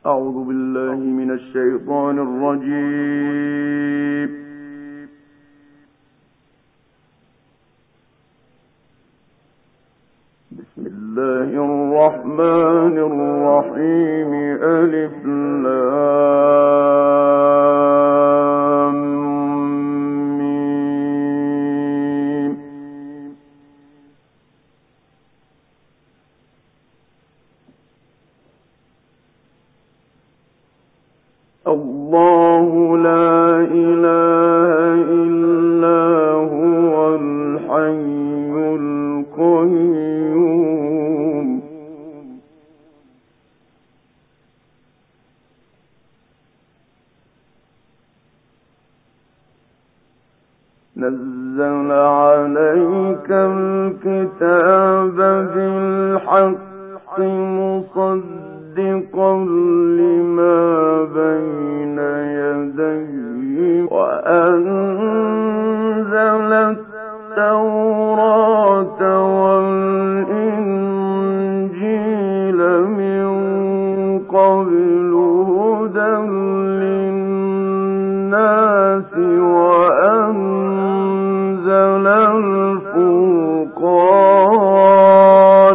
أعوذ بالله من الشيطان الرجيم. بسم الله الرحمن الرحيم. ألف لام ميم. الله لا إله إلا هو الحي القيوم. نزل عليك الكتاب بالحق مصدقا لما بين يديه وأنزل التوراة والإنجيل من قبل هدى للناس وأنزل الفرقان.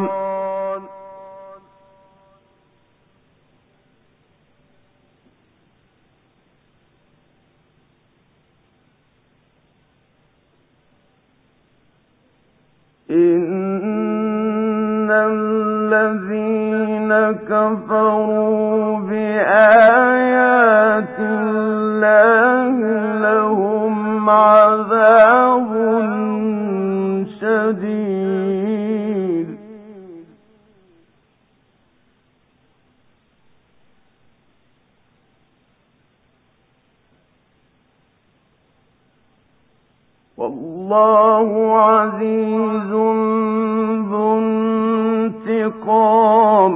إن الذين كفروا بآيات الله لهم عذاب شديد. والله عزيز ذو انتقام.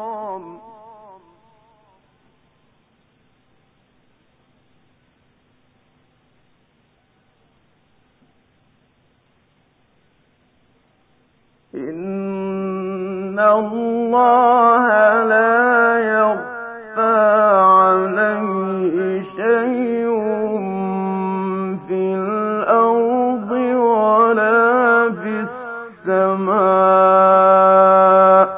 إن الله لا يخفى عليه شيء في الأرض ولا في السماء.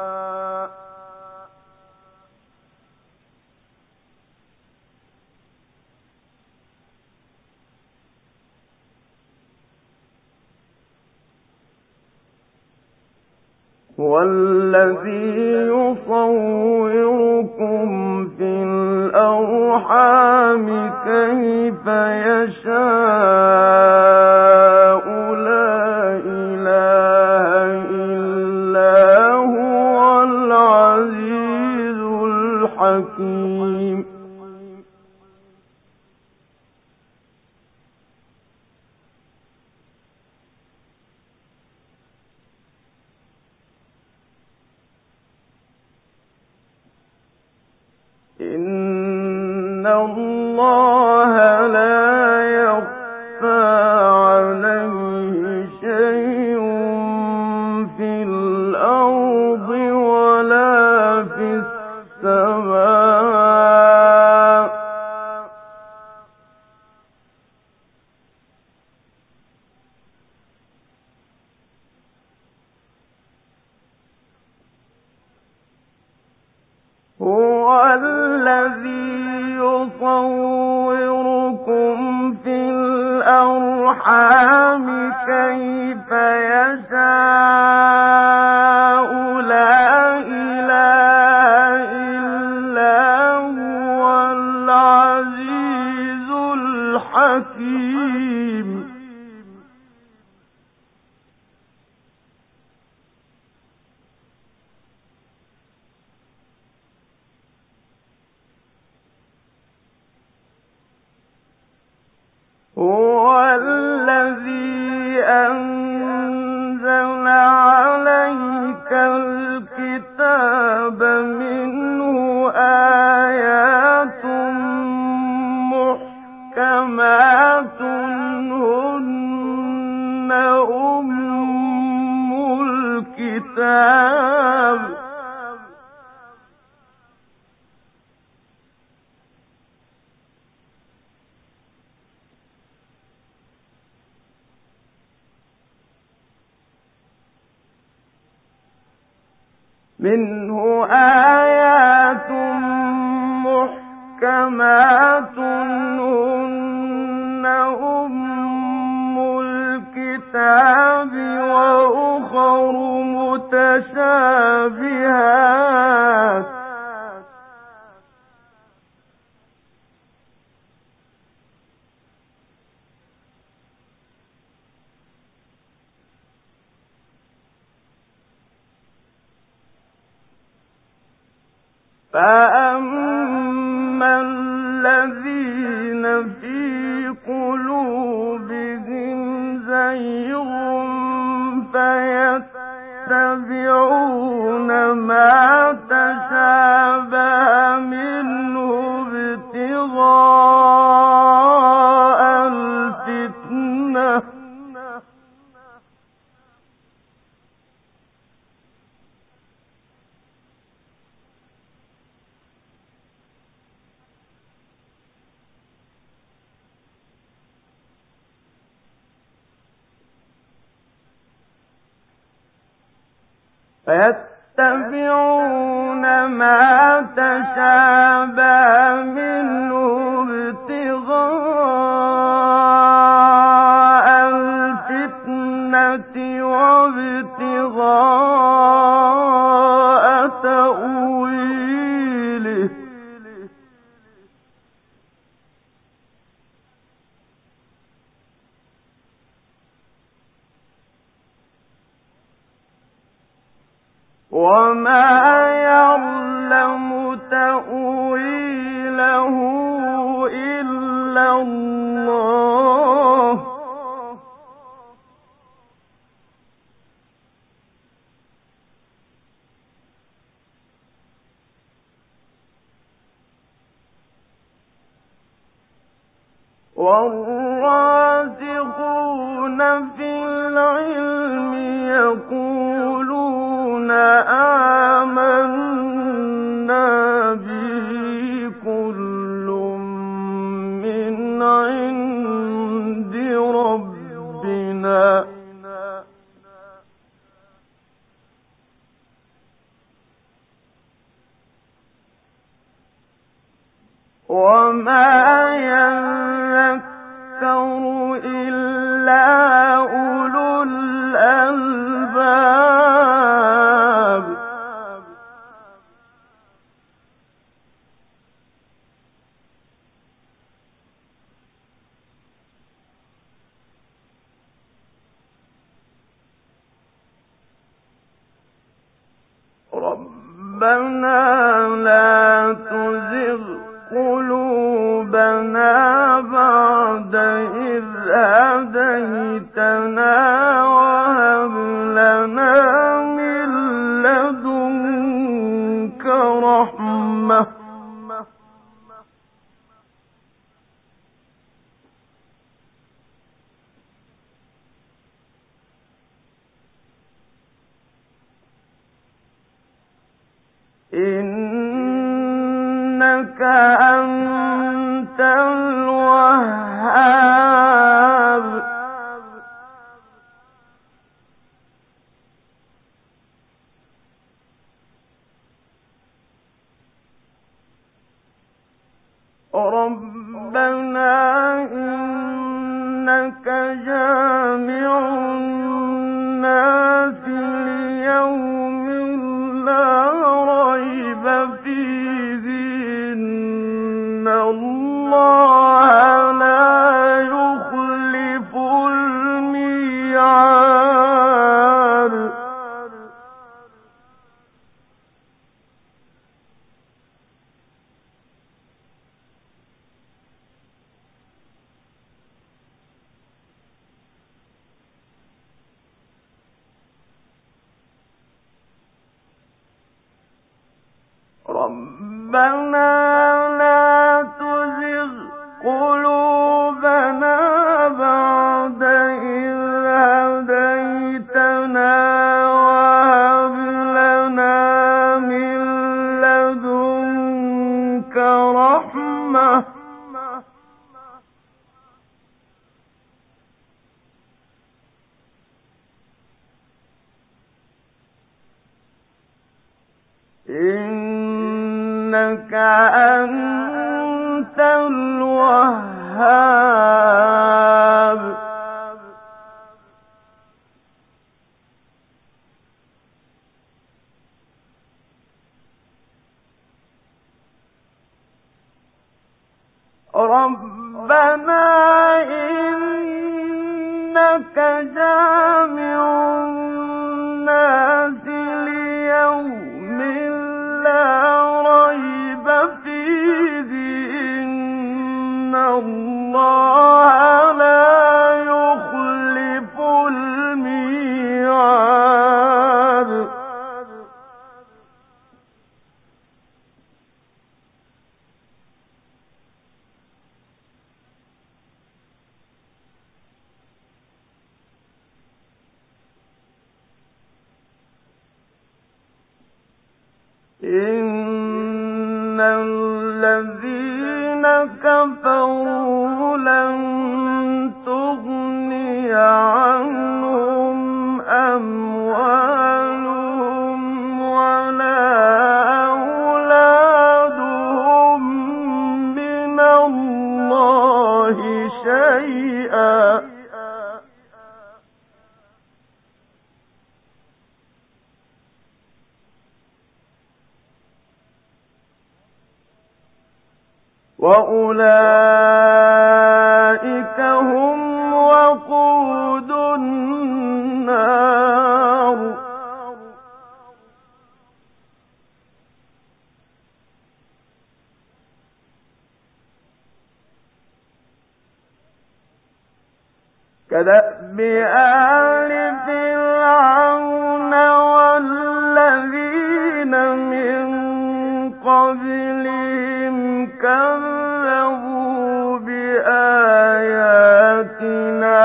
هو الذي يصوركم في الأرحام كيف يشاء. لا إله إلا هو العزيز الحكيم. إن الله لا يخفى عليه شيء في الأرض ولا في السماء. هو الذي يصوركم في الأرحام كيف يشاء. لا إله إلا هو العزيز الحكيم. هو الذي أنزل عليك الكتاب منه آيات محكمات هن أم الكتاب منه آيات محكمات هن أم الكتاب وأخر متشابهات فأما الذين في قلوبهم زيغ فيتبعون ما تشابه منه ابتغاء الفتنة ما تشابه منه ابتغاء الفتنة وابتغاء تأويله وما يعلم تأويله إلا الله والراسخون في العلم يقولون آمنا به كل من عند ربنا وما يذكر إلا أولو الألباب ربنا لا تزغ قلوبنا بعد إذ هديتنا وهب لنا من لدنك رحمة إنك أنت الوهاب ربنا إنك جامع الناس ليوم لا ريب فيه إن الله لا يخلف الميعاد ربنا لا تزغ قلوبنا بعد إذ هديتنا وهب لنا من لدنك رحمة إنك أنت الوهاب ربنا إنك جامع الناس ليوم لا ريب فيه إن الله لا يخلف الميعاد إن الذين كفروا لن تغني عنهم أموالهم ولا أولادهم من الله شيئا وأولئك هم وقود النار كدأب آل فرعون والذين من قبلهم كذبوا بآياتنا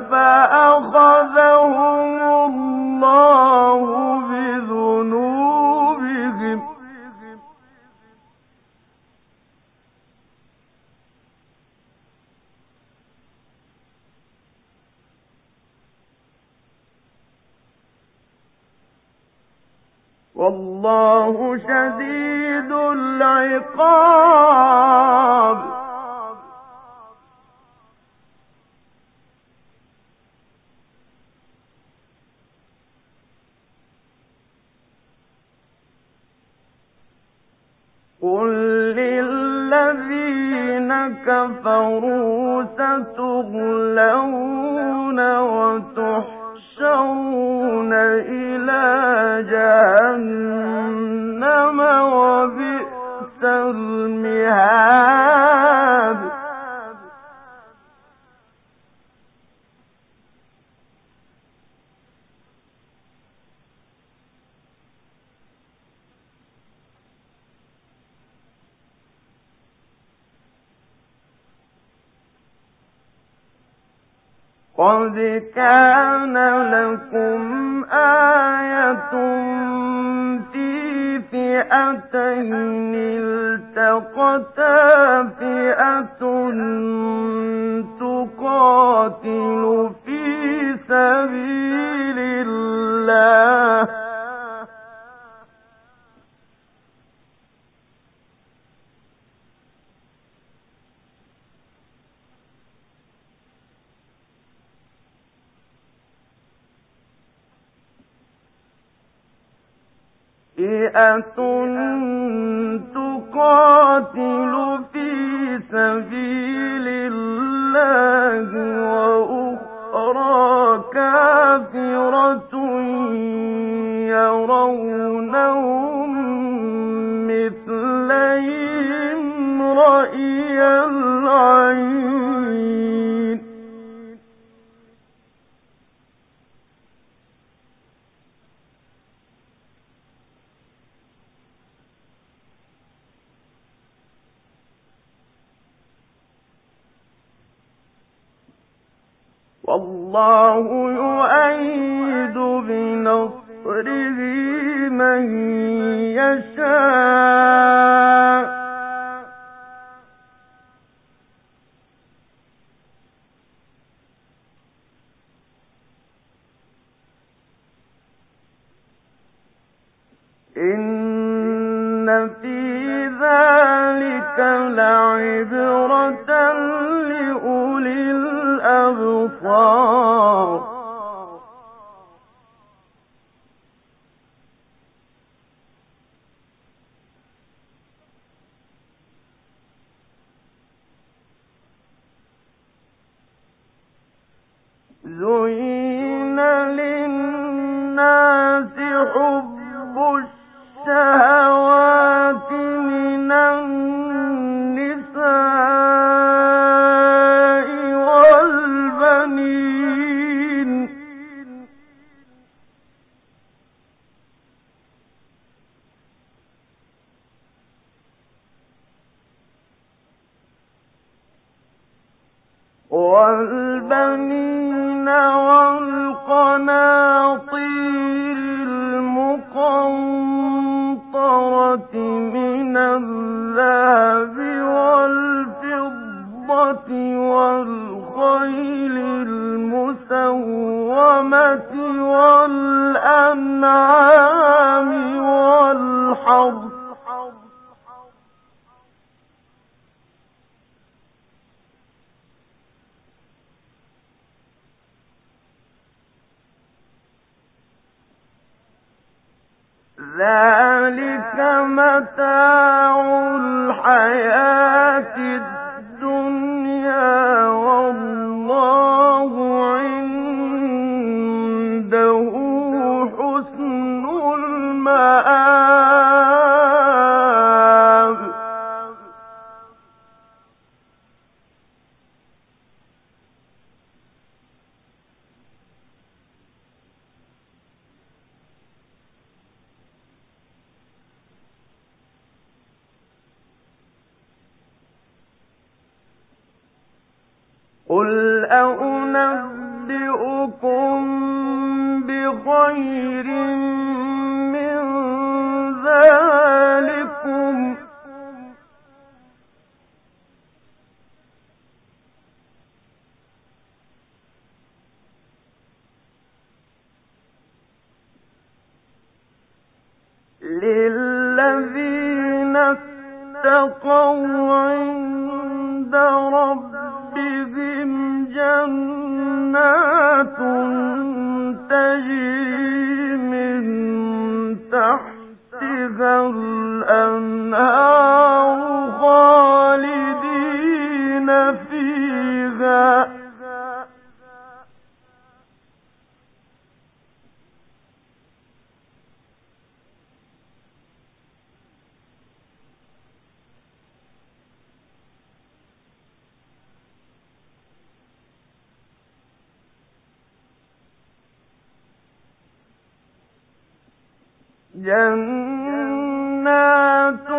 فأخذهم الله بذنوبهم والله شديد العقاب قل للذين كفروا ستغلون وتحشرون إلى جهنم وبئس المهاد قد كان لكم آية في فئتين التقتا فئة تقاتل في سبيل الله فئة تقاتل في سبيل الله وأخرى كافرة يرونهم مثليهم رأي العين والله يؤيد بنصره من يشاء إن في ذلك لعبرة لأولي الأبصار. زين للناس حب الشهوات من النساء والبنين والقناطير المقنطرة من الذهب والفضة والخيل المسومة والأنعام والحرث ذلك متاع الحياة الدنيا والله عنده حسن المآب. قل أنبئكم بخير من ذلكم للذين اتقوا عند ربهم جنات تجري من تحتها الأنهار خالدين فيها جنات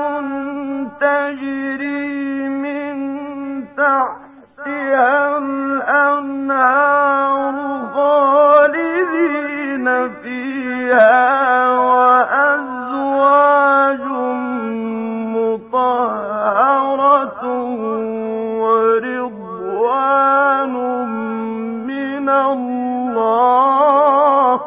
تجري من تحتها الأنهار خالدين فيها وأزواج مطهرة ورضوان من الله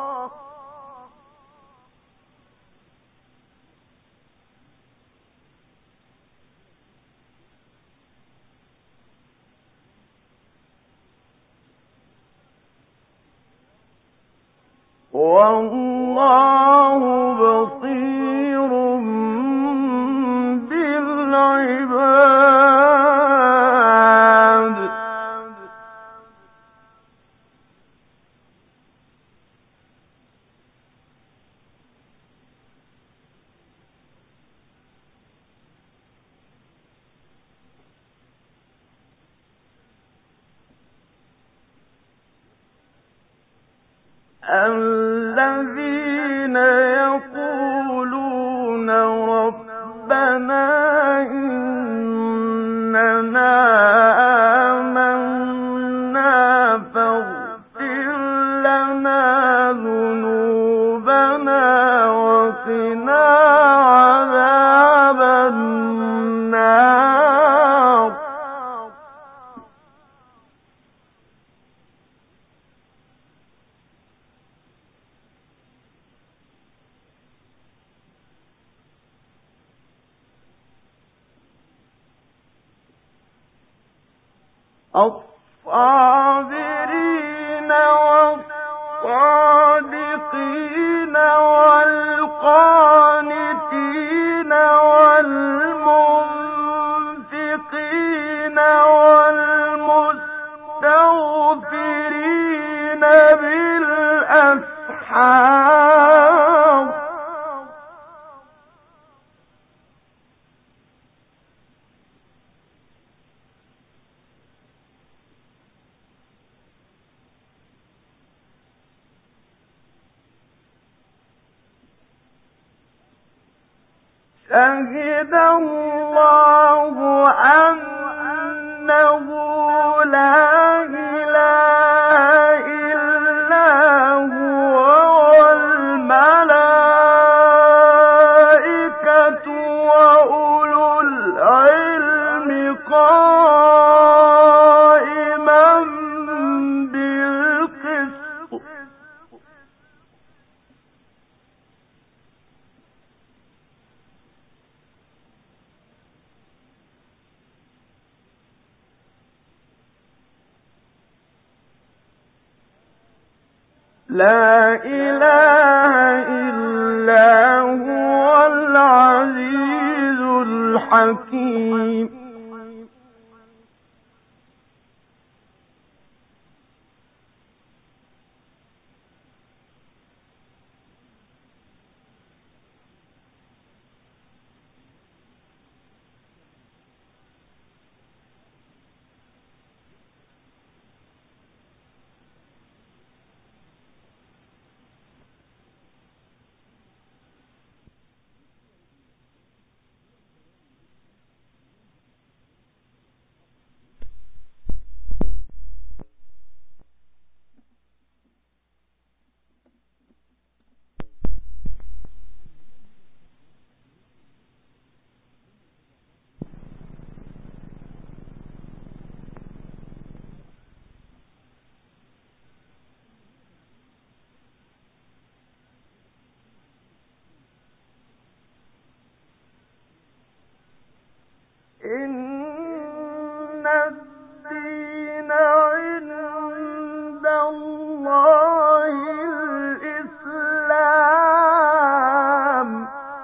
والله بصير بالعباد. الذين يقولون ربنا إننا آمنا فاغفر لنا ذنوبنا وقنا عذاب النار. الصابرين والصادقين والقانتين والمنفقين والمستغفرين بالأسحار شهد الله أنه لا إله إلا هو والملائكة وأولو العلم قائما بالقسط لا إله إلا هو العزيز الحكيم إن الدين عند الله الإسلام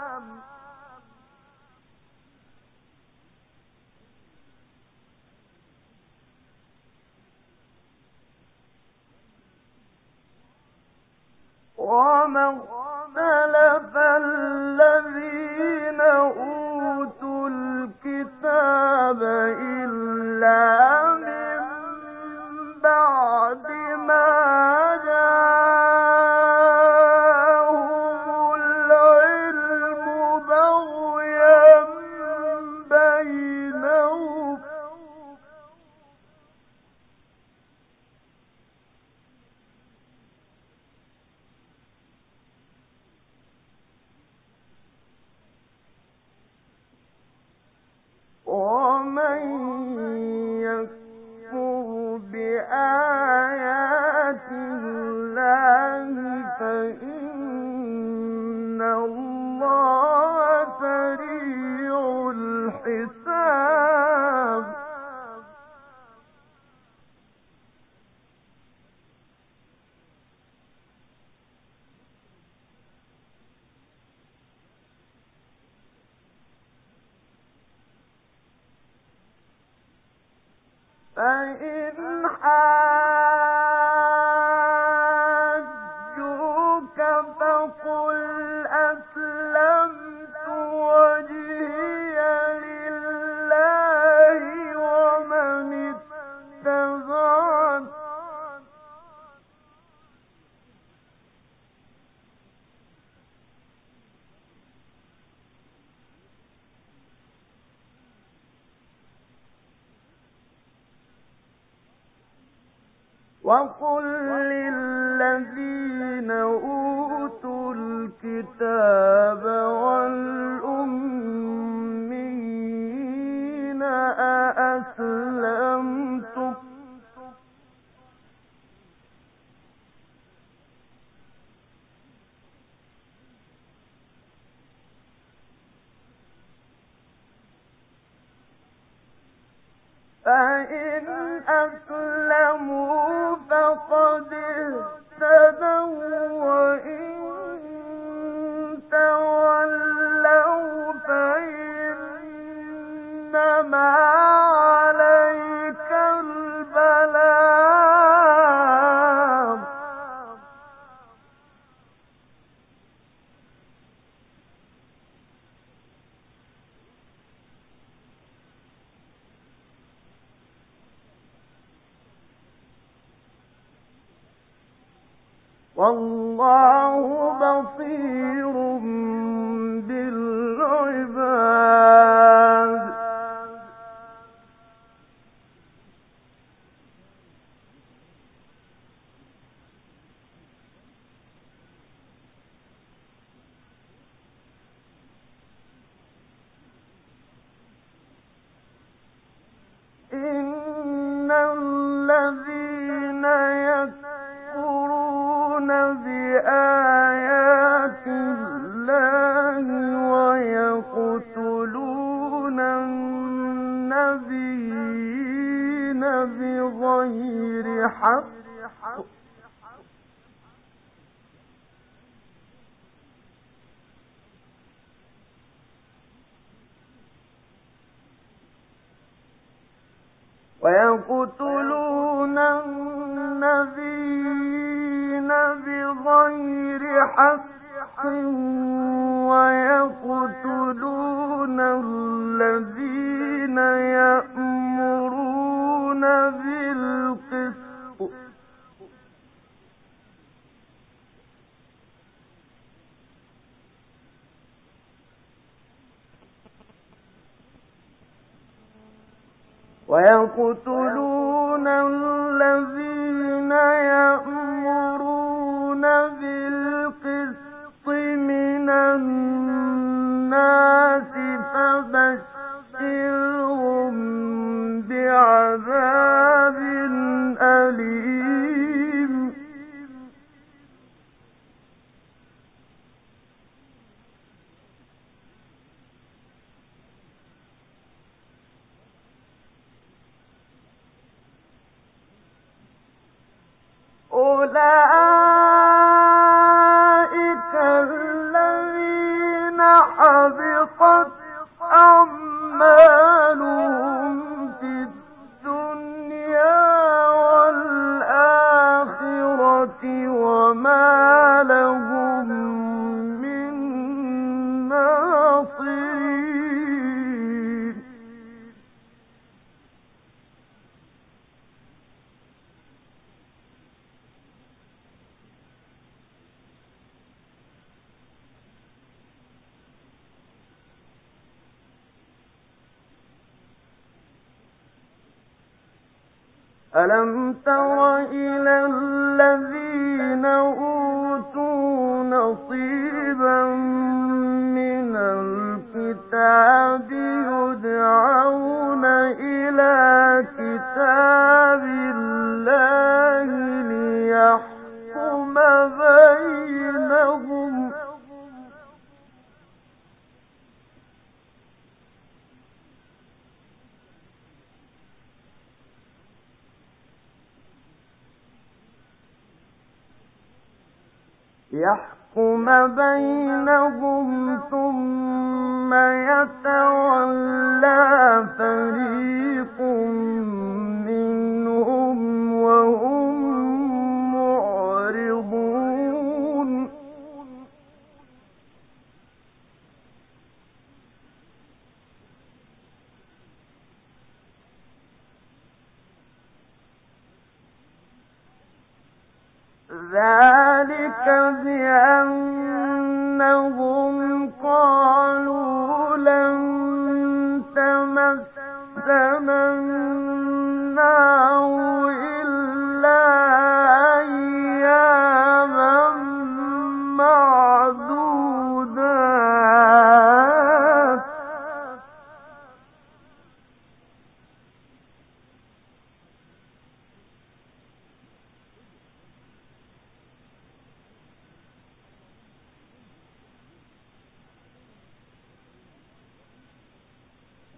وما اختلف الذين أوتوا الكتاب إلا من بعد ما جاءهم العلم بغيا بينهم ومن يكفر بآيات الله فإن الله سريع الحساب فإن حاجوك فقل أسلمت وجهي لله ومن اتبعني وقل للذين أوتوا الكتاب والأميين أأسلمتم فإن أسلموا فقد اهتدوا وإن تولوا فإنما عليك البلاغ والله بصير بالعباد إن الذين يكفرون بآيات الله ويقتلون النبيين بغير حق ويقتلون الذين يأمرون بالقسط من الناس فبشرهم بعذاب أليم أولئك الذين حبطت أعمالهم في الدنيا والآخرة وما لهم من ناصرين ألم تر إلى الذين أوتوا نصيبا من الكتاب يدعون إلى كتاب الله ليحكم بينهم ثم يتولى فريق منهم وهم معرضون ذلك بأنهم قالوا لن تمسنا النار إلا أياما معدودات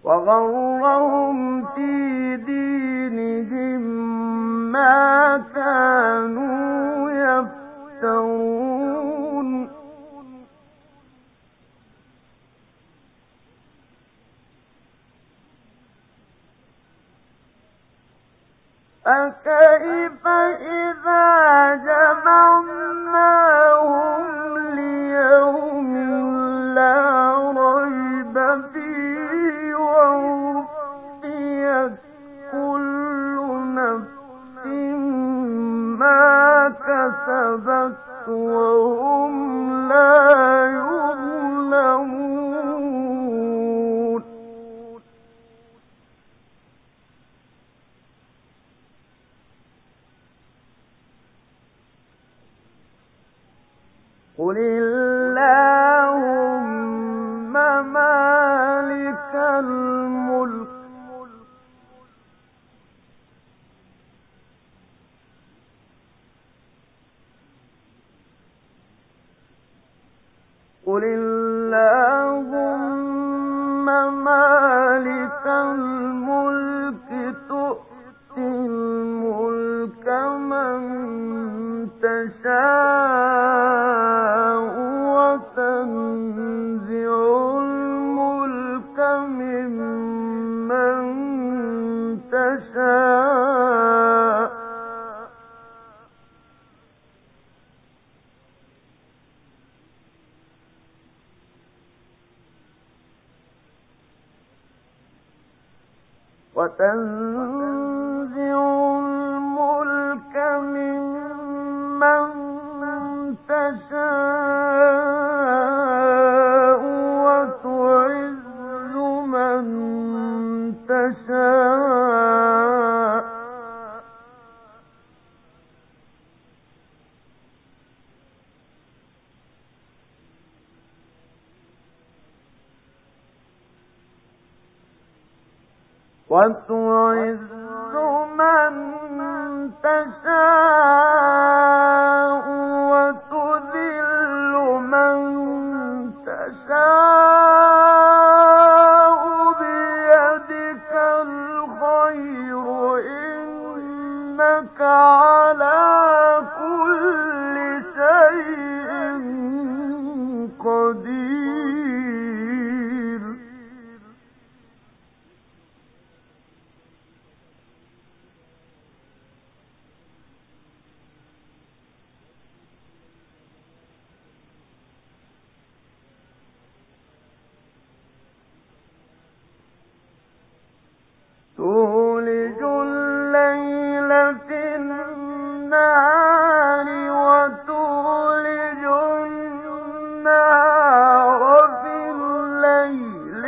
وغرهم في دينهم ما كانوا يفترون فكيف إذا جمعناهم ليوم لا ريب فيه ووفيت كل نفس ما كسبت وهم لا يظلمون قل اللهم مالك الملك قل اللهم مالك الملك تؤتي الملك من تشاء وتنزع الملك ممن تشاء وتنزع الملك ممن تشاء وتعز من تشاء وتعز من تشاء وتذل من تشاء بيدك الخير إنك على كل شيء قدير تولج الليل في النهار وتولج النهار في الليل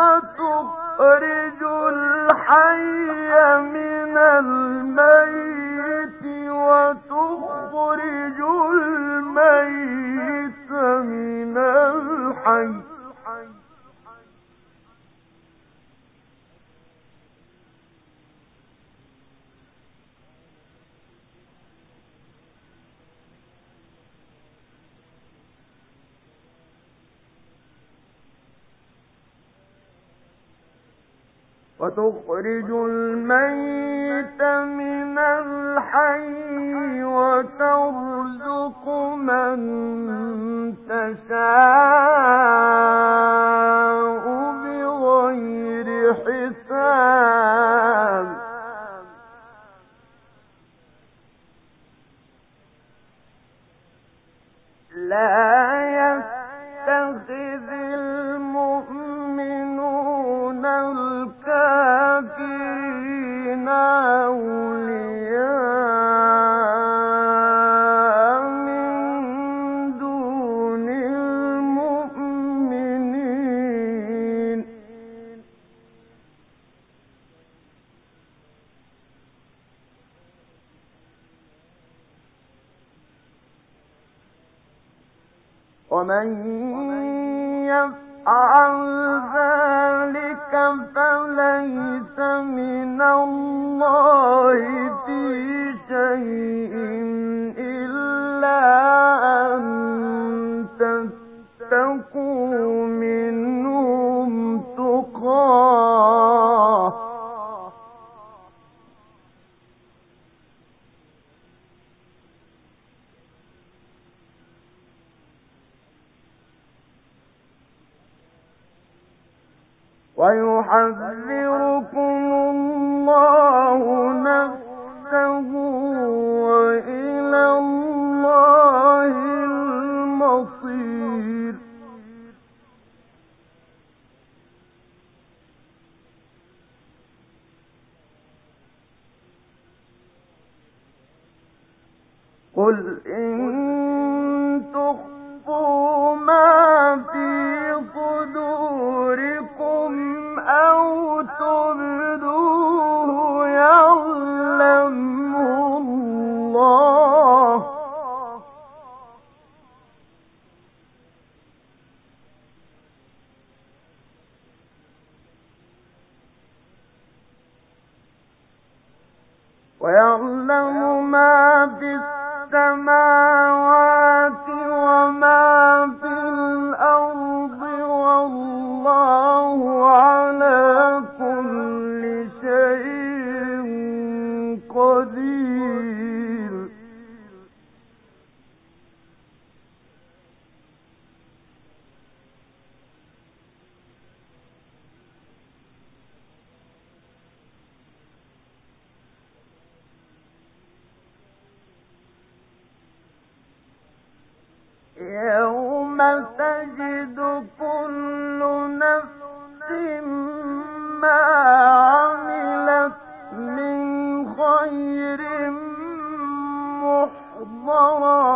وتخرج الحي من الميت وتخرج الميت من الحي وتخرج الميت من الحي وترزق من تشاء بغير حساب لا يتخذ المؤمنون الكافرين أولياء من دون المؤمنين ومن يفعل ذلك فليس من الله في شيء إلا أن تتقوا منهم تقاه ويحذركم الله نفسه وإلى الله المصير. قل إن تخفوا ما في صدوركم أو تبدوه يعلمه الله ويعلم ما في السماوات وما في الأرض والله على كل شيء قدير. يوم تجد كل نفس ما عملت من خير محضرا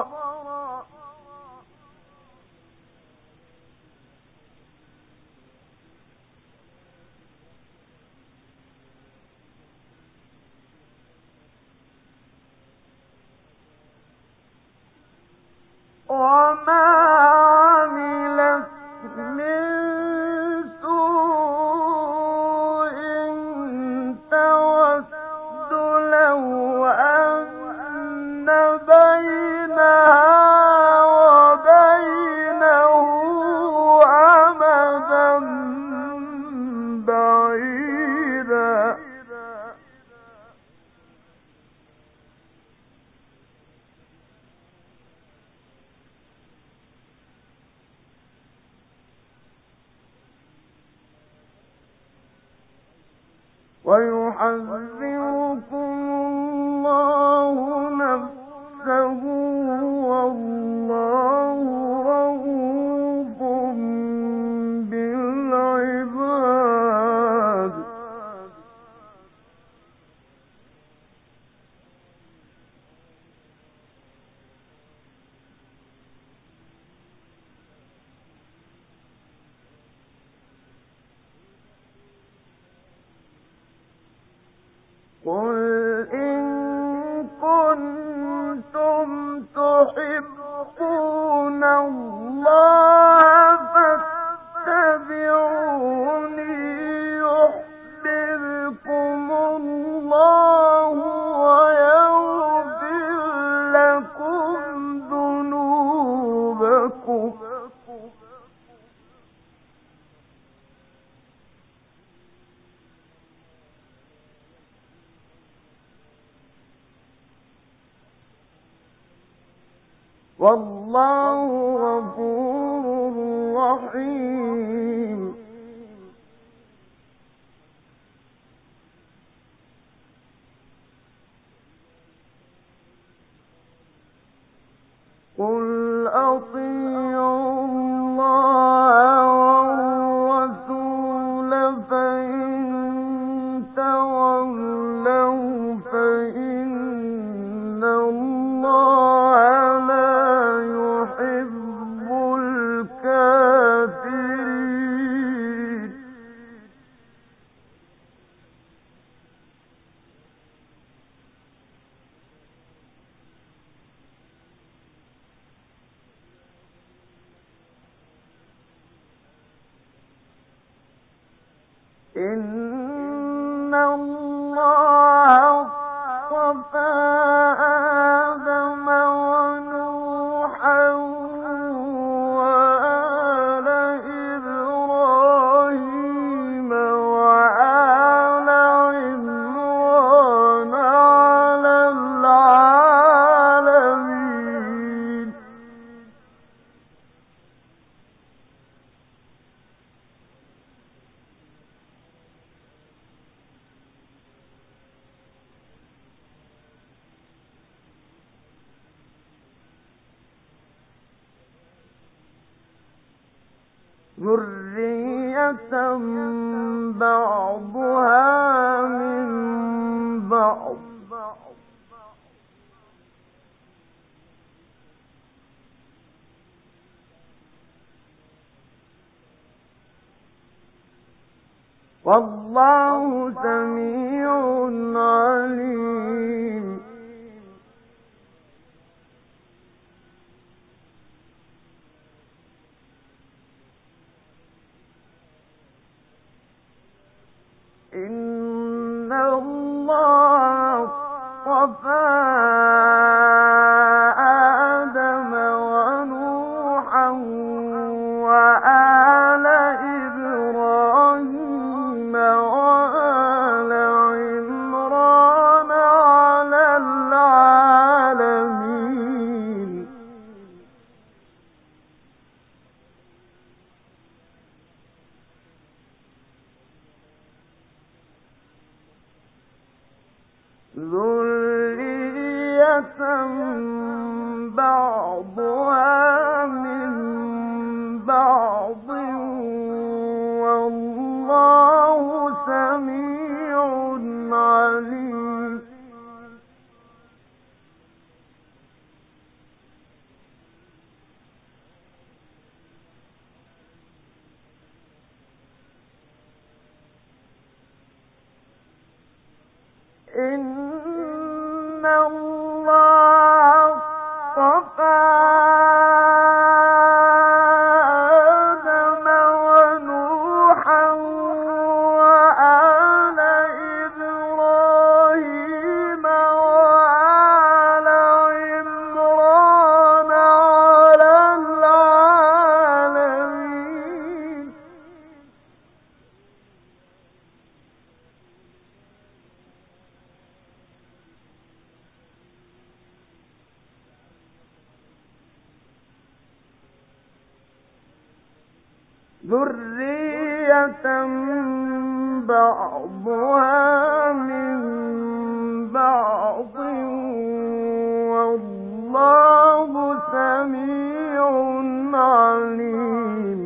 وما عملت من سوء تود لو أن بينها وبينه أمدا بعيدا ويحذركم الله نفسه والله رؤوف بالعباد. قل إن كنتم تحبون الله فاتبعوني يحببكم الله ويغفر لكم ذنوبكم والله غفور رحيم. قل أطيعوا الله والرسول فإن تولوا فإن الله لا يحب الكافرين. إن الله اصطفى آدم ونوحا وآل إبراهيم وآل عمران على العالمين. ذرية بعضها من بعض والله سميع عليم إن الله اصطفى آدم ونوحا وآل إبراهيم وآل عمران على العالمين ذرية بعضها من بعض والله سميع عليم إن الله اصطفى آدم ونوحا وآل إبراهيم وآل عمران على العالمين ذرية بعضها من بعض والله سميع عليم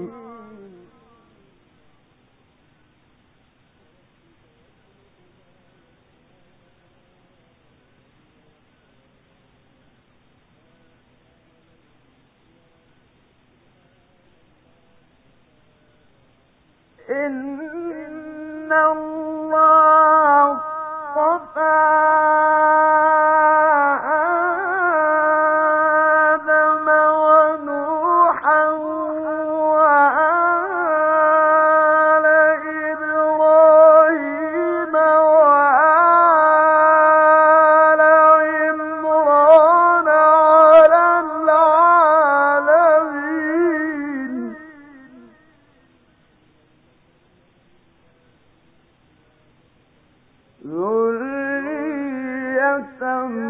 إن الله اصطفى آدم ونوحا وآل إبراهيم وآل عمران على العالمين ذرية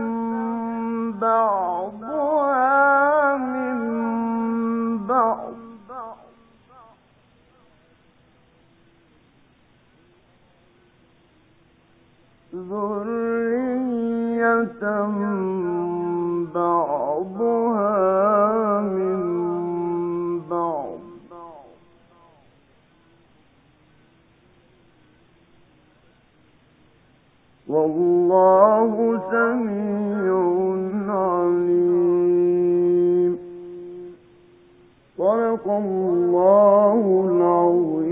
بعضها من بعض ذرية بعضها من بعض والله سميع عليم صدق الله العظيم